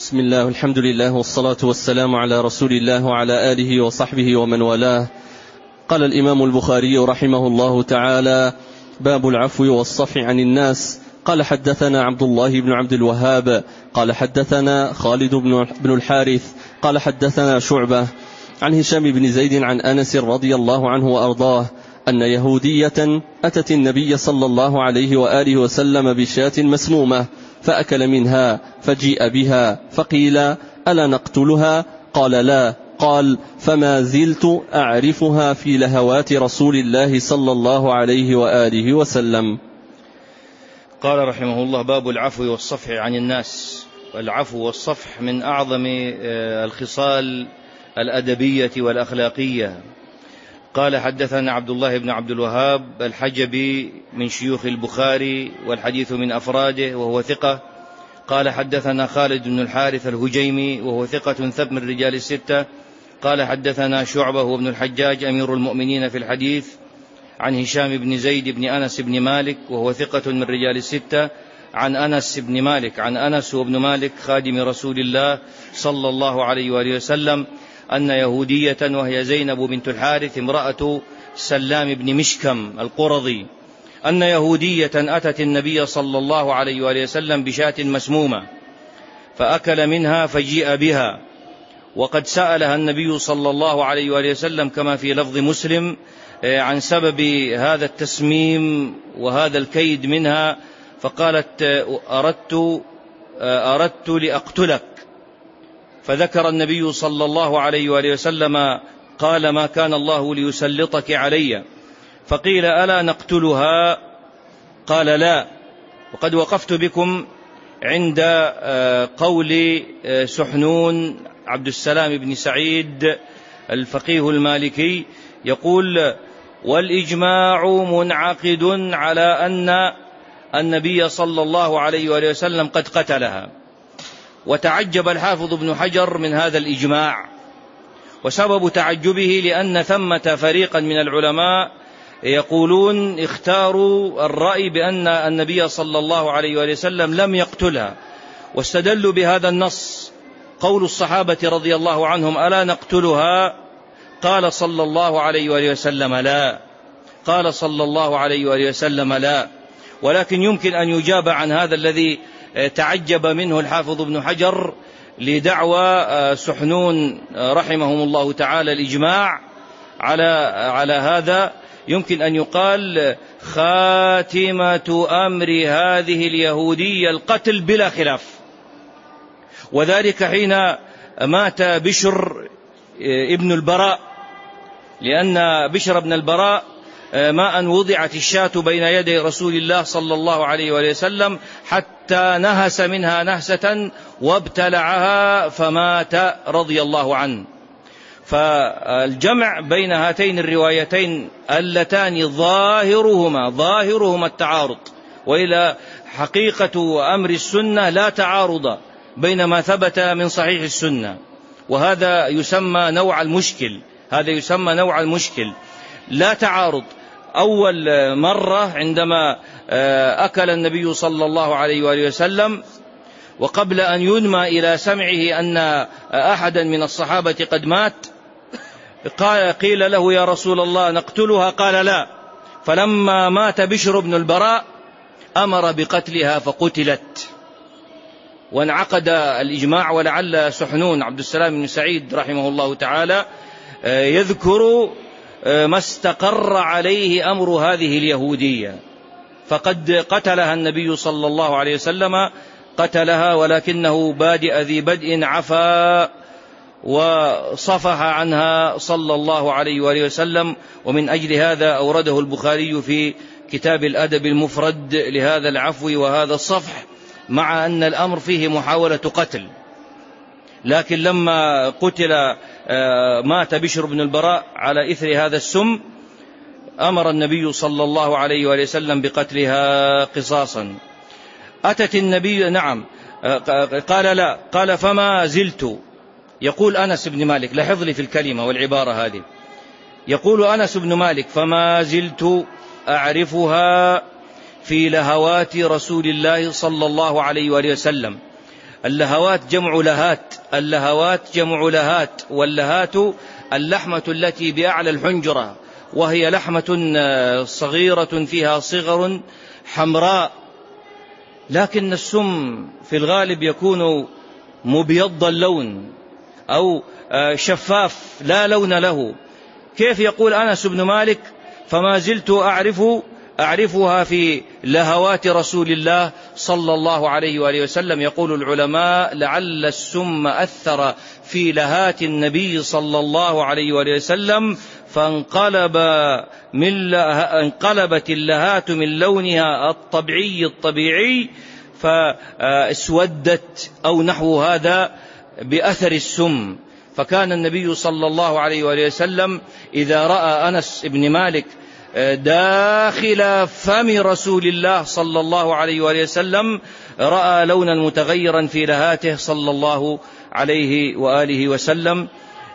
بسم الله والحمد لله والصلاة والسلام على رسول الله وعلى آله وصحبه ومن والاه. قال الإمام البخاري رحمه الله تعالى: باب العفو والصفح عن الناس. قال حدثنا عبد الله بن عبد الوهاب قال حدثنا خالد بن الحارث قال حدثنا شعبة عن هشام بن زيد عن أنس رضي الله عنه وأرضاه أن يهودية أتت النبي صلى الله عليه وآله وسلم بشاة مسمومة فأكل منها فجيء بها فقيل: ألا نقتلها؟ قال: لا. قال: فما زلت أعرفها في لهوات رسول الله صلى الله عليه وآله وسلم. قال رحمه الله: باب العفو والصفح عن الناس. والعفو والصفح من أعظم الخصال الأدبية والأخلاقية. قال حدثنا عبد الله بن عبد الوهاب الحجبي من شيوخ البخاري والحديث من أفراده وهو ثقة. قال حدثنا خالد بن الحارث الهجيمي وهو ثقة ثبت من رجال الستة. قال حدثنا شعبة وابن الحجاج أمير المؤمنين في الحديث عن هشام بن زيد بن أنس بن مالك وهو ثقة من رجال الستة عن أنس بن مالك عن أنس وابن مالك خادم رسول الله صلى الله عليه وآله وسلم أن يهودية وهي زينب بنت الحارث امرأة سلام بن مشكم القرظي أن يهودية أتت النبي صلى الله عليه وآله وسلم بشاة مسمومة فأكل منها فجيء بها، وقد سألها النبي صلى الله عليه وآله وسلم كما في لفظ مسلم عن سبب هذا التسميم وهذا الكيد منها، فقالت: أردت لأقتلك. فذكر النبي صلى الله عليه وآله وسلم قال: ما كان الله ليسلطك علي. فقيل: ألا نقتلها؟ قال: لا. وقد وقفت بكم عند قول سحنون عبد السلام بن سعيد الفقيه المالكي يقول: والإجماع منعقد على أن النبي صلى الله عليه وآله وسلم قد قتلها. وتعجب الحافظ ابن حجر من هذا الإجماع، وسبب تعجبه لأن ثمة فريقا من العلماء يقولون اختاروا الرأي بأن النبي صلى الله عليه وآله وسلم لم يقتلها، واستدلوا بهذا النص قول الصحابة رضي الله عنهم: ألا نقتلها؟ قال صلى الله عليه وآله وسلم: لا. قال صلى الله عليه وآله وسلم: لا. ولكن يمكن أن يجاب عن هذا الذي تعجب منه الحافظ ابن حجر لدعوى سحنون رحمهم الله تعالى الإجماع على هذا. يمكن أن يقال: خاتمة أمر هذه اليهودية القتل بلا خلاف، وذلك حين مات بشر ابن البراء، لأن بشر ابن البراء ما أن وضعت الشاة بين يدي رسول الله صلى الله عليه وآله وسلم حتى نهس منها نهسة وابتلعها فمات رضي الله عنه. فالجمع بين هاتين الروايتين اللتان ظاهرهما التعارض، وإلى حقيقة أمر السنة لا تعارض بين ما ثبت من صحيح السنة، وهذا يسمى نوع المشكل. لا تعارض. أول مرة عندما أكل النبي صلى الله عليه وآله وسلم، وقبل أن ينمى إلى سمعه أن أحدا من الصحابة قد مات، قيل له: يا رسول الله نقتلها؟ قال: لا. فلما مات بشر بن البراء أمر بقتلها فقتلت، وانعقد الإجماع. ولعل سحنون عبد السلام بن سعيد رحمه الله تعالى يذكر ما استقر عليه أمر هذه اليهودية، فقد قتلها النبي صلى الله عليه وسلم، قتلها، ولكنه بادئ ذي بدء عفا وصفح عنها صلى الله عليه وآله وسلم. ومن أجل هذا أورده البخاري في كتاب الأدب المفرد لهذا العفو وهذا الصفح، مع أن الأمر فيه محاولة قتل. لكن لما قتل مات بشر بن البراء على إثر هذا السم، أمر النبي صلى الله عليه وآله وسلم بقتلها قصاصا. أتت النبي، نعم، قال: لا. قال: فما زلت، يقول أنس بن مالك، لاحظ لي في الكلمة والعبارة هذه، يقول أنس بن مالك: فما زلت أعرفها في لهوات رسول الله صلى الله عليه وآله وسلم. اللهوات جمع لهات، اللهوات جمع لهات، واللهات اللحمة التي بأعلى الحنجرة، وهي لحمة صغيرة فيها صغر حمراء، لكن السم في الغالب يكون مبيض اللون أو شفاف لا لون له. كيف يقول أنس بن مالك فما زلت أعرفها في لهوات رسول الله صلى الله عليه وآله وسلم؟ يقول العلماء لعل السم أثر في لهات النبي صلى الله عليه وآله وسلم، انقلبت اللهات من لونها الطبيعي فاسودت أو نحو هذا بأثر السم. فكان النبي صلى الله عليه وآله وسلم إذا رأى أنس بن مالك داخل فم رسول الله صلى الله عليه وآله وسلم رأى لونا متغيرا في لهاته صلى الله عليه وآله وسلم.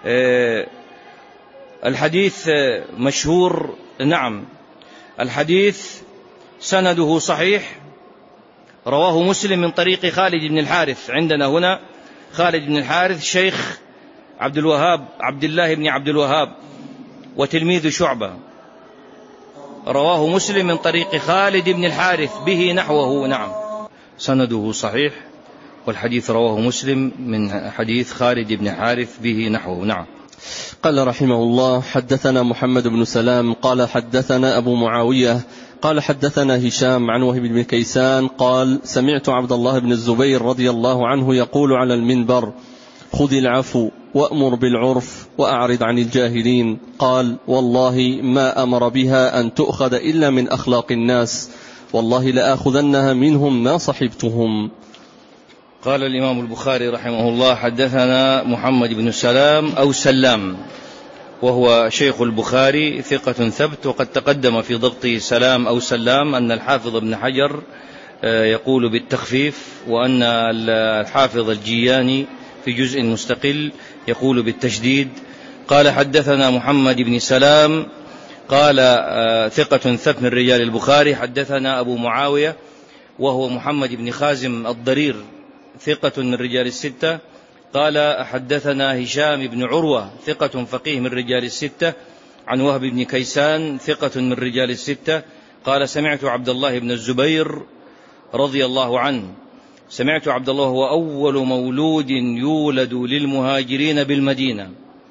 الحديث مشهور، نعم، الحديث سنده صحيح، رواه مسلم من طريق خالد بن الحارث. عندنا هنا خالد بن الحارث شيخ عبد الوهاب، عبد الله بن عبد الوهاب، وتلميذ شعبة. رواه مسلم من طريق خالد بن الحارث به نحوه، نعم، سنده صحيح، والحديث رواه مسلم من حديث خالد بن الحارث به نحوه، نعم. قال رحمه الله: حدثنا محمد بن سلام قال حدثنا أبو معاوية قال حدثنا هشام عن وهب بن كيسان قال: سمعت عبد الله بن الزبير رضي الله عنه يقول على المنبر: خذ العفو وأمر بالعرف وأعرض عن الجاهلين. قال: والله ما أمر بها أن تؤخذ إلا من أخلاق الناس، والله لآخذنها منهم ما صحبتهم. قال الإمام البخاري رحمه الله: حدثنا محمد بن سلام أو سلام، وهو شيخ البخاري، ثقة ثبت، وقد تقدم في ضبط سلام أو سلام أن الحافظ ابن حجر يقول بالتخفيف، وأن الحافظ الجياني في جزء مستقل يقول بالتشديد. قال: حدثنا محمد بن سلام قال ثقة ثبت من رجال البخاري. حدثنا أبو معاوية وهو محمد بن خازم الضرير، ثقة من رجال الستة. قال: حدثنا هشام بن عروة، ثقة فقيه من رجال الستة، عن وهب بن كيسان، ثقة من رجال الستة. قال: سمعت عبد الله بن الزبير رضي الله عنه. سمعت عبد الله هو أول مولود يولد للمهاجرين بالمدينة،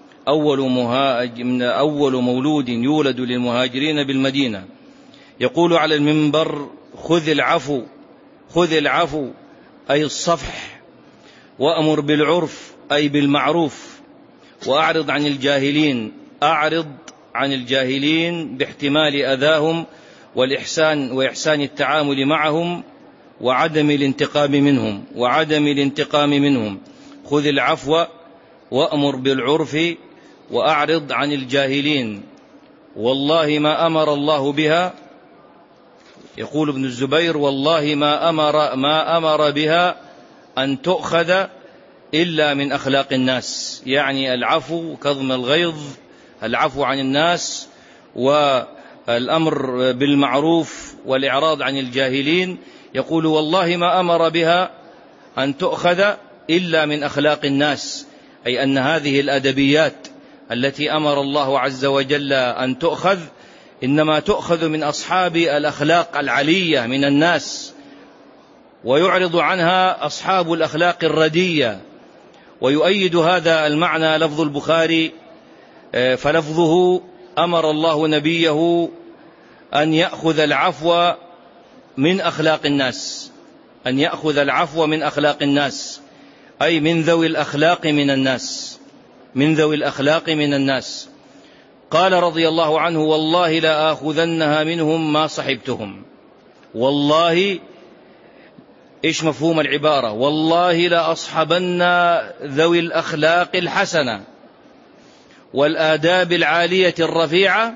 أول مولود يولد للمهاجرين بالمدينة، يقول على المنبر: خذ العفو، خذ العفو أي الصفح، وأمر بالعرف أي بالمعروف، وأعرض عن الجاهلين، أعرض عن الجاهلين باحتمال أذاهم وإحسان التعامل معهم وعدم الانتقام منهم. خذ العفو وأمر بالعرف وأعرض عن الجاهلين، والله ما أمر الله بها، يقول ابن الزبير: والله ما أمر بها أن تؤخذ إلا من أخلاق الناس، يعني العفو، كظم الغيظ، العفو عن الناس، والأمر بالمعروف والإعراض عن الجاهلين. يقول: والله ما أمر بها أن تؤخذ إلا من أخلاق الناس، أي أن هذه الأدبيات التي أمر الله عز وجل أن تؤخذ إنما تؤخذ من أصحاب الأخلاق العلية من الناس، ويعرض عنها أصحاب الأخلاق الردية. ويؤيد هذا المعنى لفظ البخاري، فلفظه: أمر الله نبيه أن يأخذ العفو من أخلاق الناس، أن يأخذ العفو من أخلاق الناس، أي من ذوي الأخلاق من الناس، من ذوي الأخلاق من الناس. قال رضي الله عنه: والله لا آخذنها منهم ما صحبتهم. والله، إيش مفهوم العبارة؟ والله لا أصحبن ذوي الأخلاق الحسنة والآداب العالية الرفيعة،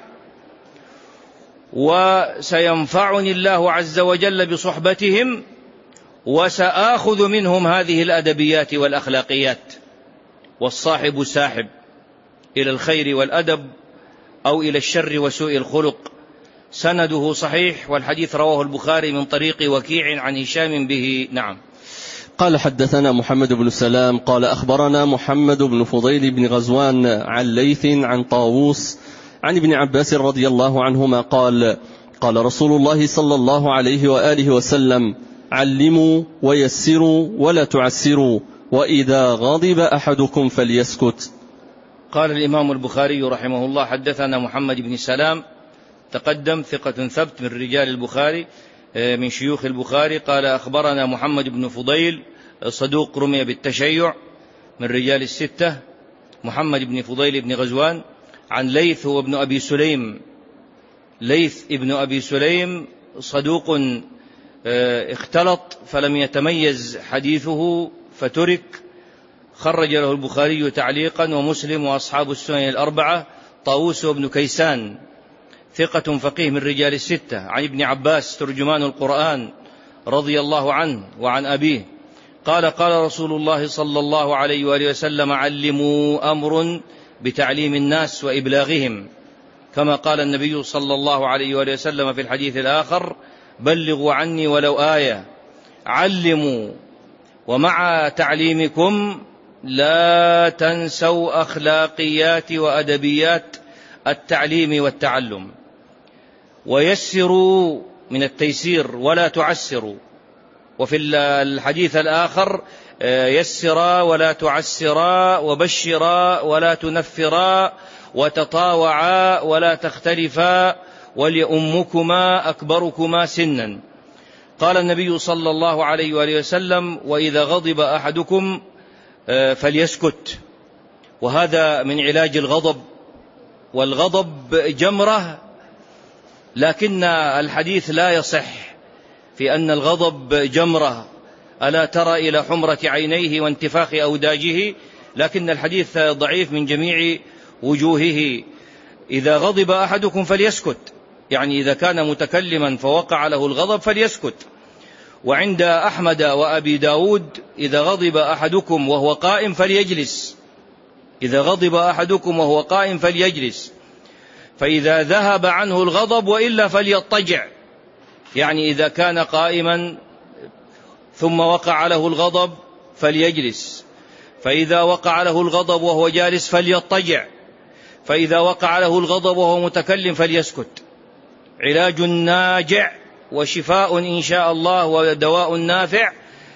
وسينفعني الله عز وجل بصحبتهم، وسآخذ منهم هذه الأدبيات والأخلاقيات. والصاحب ساحب إلى الخير والأدب أو إلى الشر وسوء الخلق. سنده صحيح، والحديث رواه البخاري من طريق وكيع عن هشام به، نعم. قال حدثنا محمد بن سلام قال أخبرنا محمد بن فضيل بن غزوان عن ليث عن طاووس عن ابن عباس رضي الله عنهما قال قال رسول الله صلى الله عليه وآله وسلم علموا ويسروا ولا تعسروا وإذا غضب أحدكم فليسكت. قال الإمام البخاري رحمه الله حدثنا محمد بن سلام تقدم ثقة ثبت من رجال البخاري من شيوخ البخاري. قال أخبرنا محمد بن فضيل صدوق رمي بالتشيع من رجال الستة. محمد بن فضيل بن غزوان عن ليث وابن أبي سليم. ليث ابن أبي سليم صدوق اختلط فلم يتميز حديثه فترك، خرج له البخاري تعليقا ومسلم وأصحاب السنن الأربعة. طاووس وابن كيسان ثقة فقيه من رجال الستة عن ابن عباس ترجمان القرآن رضي الله عنه وعن أبيه قال قال رسول الله صلى الله عليه وآله وسلم علموا أمر بتعليم الناس وإبلاغهم، كما قال النبي صلى الله عليه وآله وسلم في الحديث الآخر بلغوا عني ولو آية. علموا، ومع تعليمكم لا تنسوا أخلاقيات وأدبيات التعليم والتعلم. ويسروا من التيسير ولا تعسروا. وفي الحديث الآخر يسرا ولا تعسرا وبشرا ولا تنفرا وتطاوعا ولا تختلفا وليؤمكما أكبركما سنا. قال النبي صلى الله عليه وآله وسلم وإذا غضب أحدكم فليسكت. وهذا من علاج الغضب، والغضب جمرة، لكن الحديث لا يصح في أن الغضب جمرة. ألا ترى إلى حمرة عينيه وانتفاخ أوداجه؟ لكن الحديث ضعيف من جميع وجوهه. إذا غضب أحدكم فليسكت، يعني إذا كان متكلما فوقع له الغضب فليسكت. وعند أحمد وأبي داود إذا غضب أحدكم وهو قائم فليجلس. إذا غضب أحدكم وهو قائم فليجلس، فإذا ذهب عنه الغضب وإلا فليضطجع، يعني إذا كان قائما ثم وقع له الغضب فليجلس، فإذا وقع له الغضب وهو جالس فليضطجع، فإذا وقع له الغضب وهو متكلم فليسكت. علاج ناجع وشفاء إن شاء الله ودواء نافع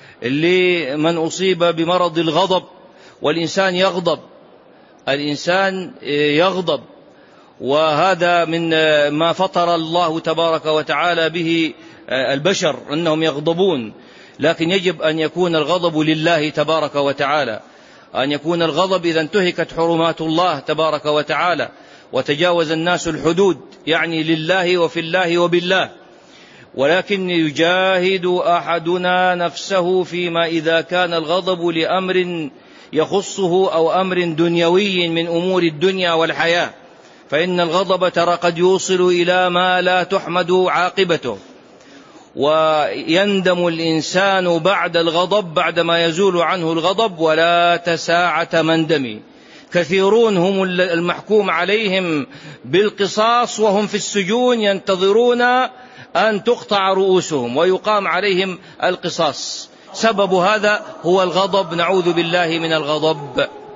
لمن أصيب بمرض الغضب. والإنسان يغضب، الإنسان يغضب، وهذا من ما فطر الله تبارك وتعالى به البشر أنهم يغضبون. لكن يجب أن يكون الغضب لله تبارك وتعالى، أن يكون الغضب إذا انتهكت حرمات الله تبارك وتعالى وتجاوز الناس الحدود، يعني لله وفي الله وبالله. ولكن يجاهد أحدنا نفسه فيما إذا كان الغضب لأمر يخصه أو أمر دنيوي من أمور الدنيا والحياة، فإن الغضب ترى قد يوصل إلى ما لا تحمد عاقبته، ويندم الإنسان بعد الغضب بعدما يزول عنه الغضب ولا تساعة مندم. كثيرون هم المحكوم عليهم بالقصاص وهم في السجون ينتظرون أن تقطع رؤوسهم ويقام عليهم القصاص. سبب هذا هو الغضب، نعوذ بالله من الغضب.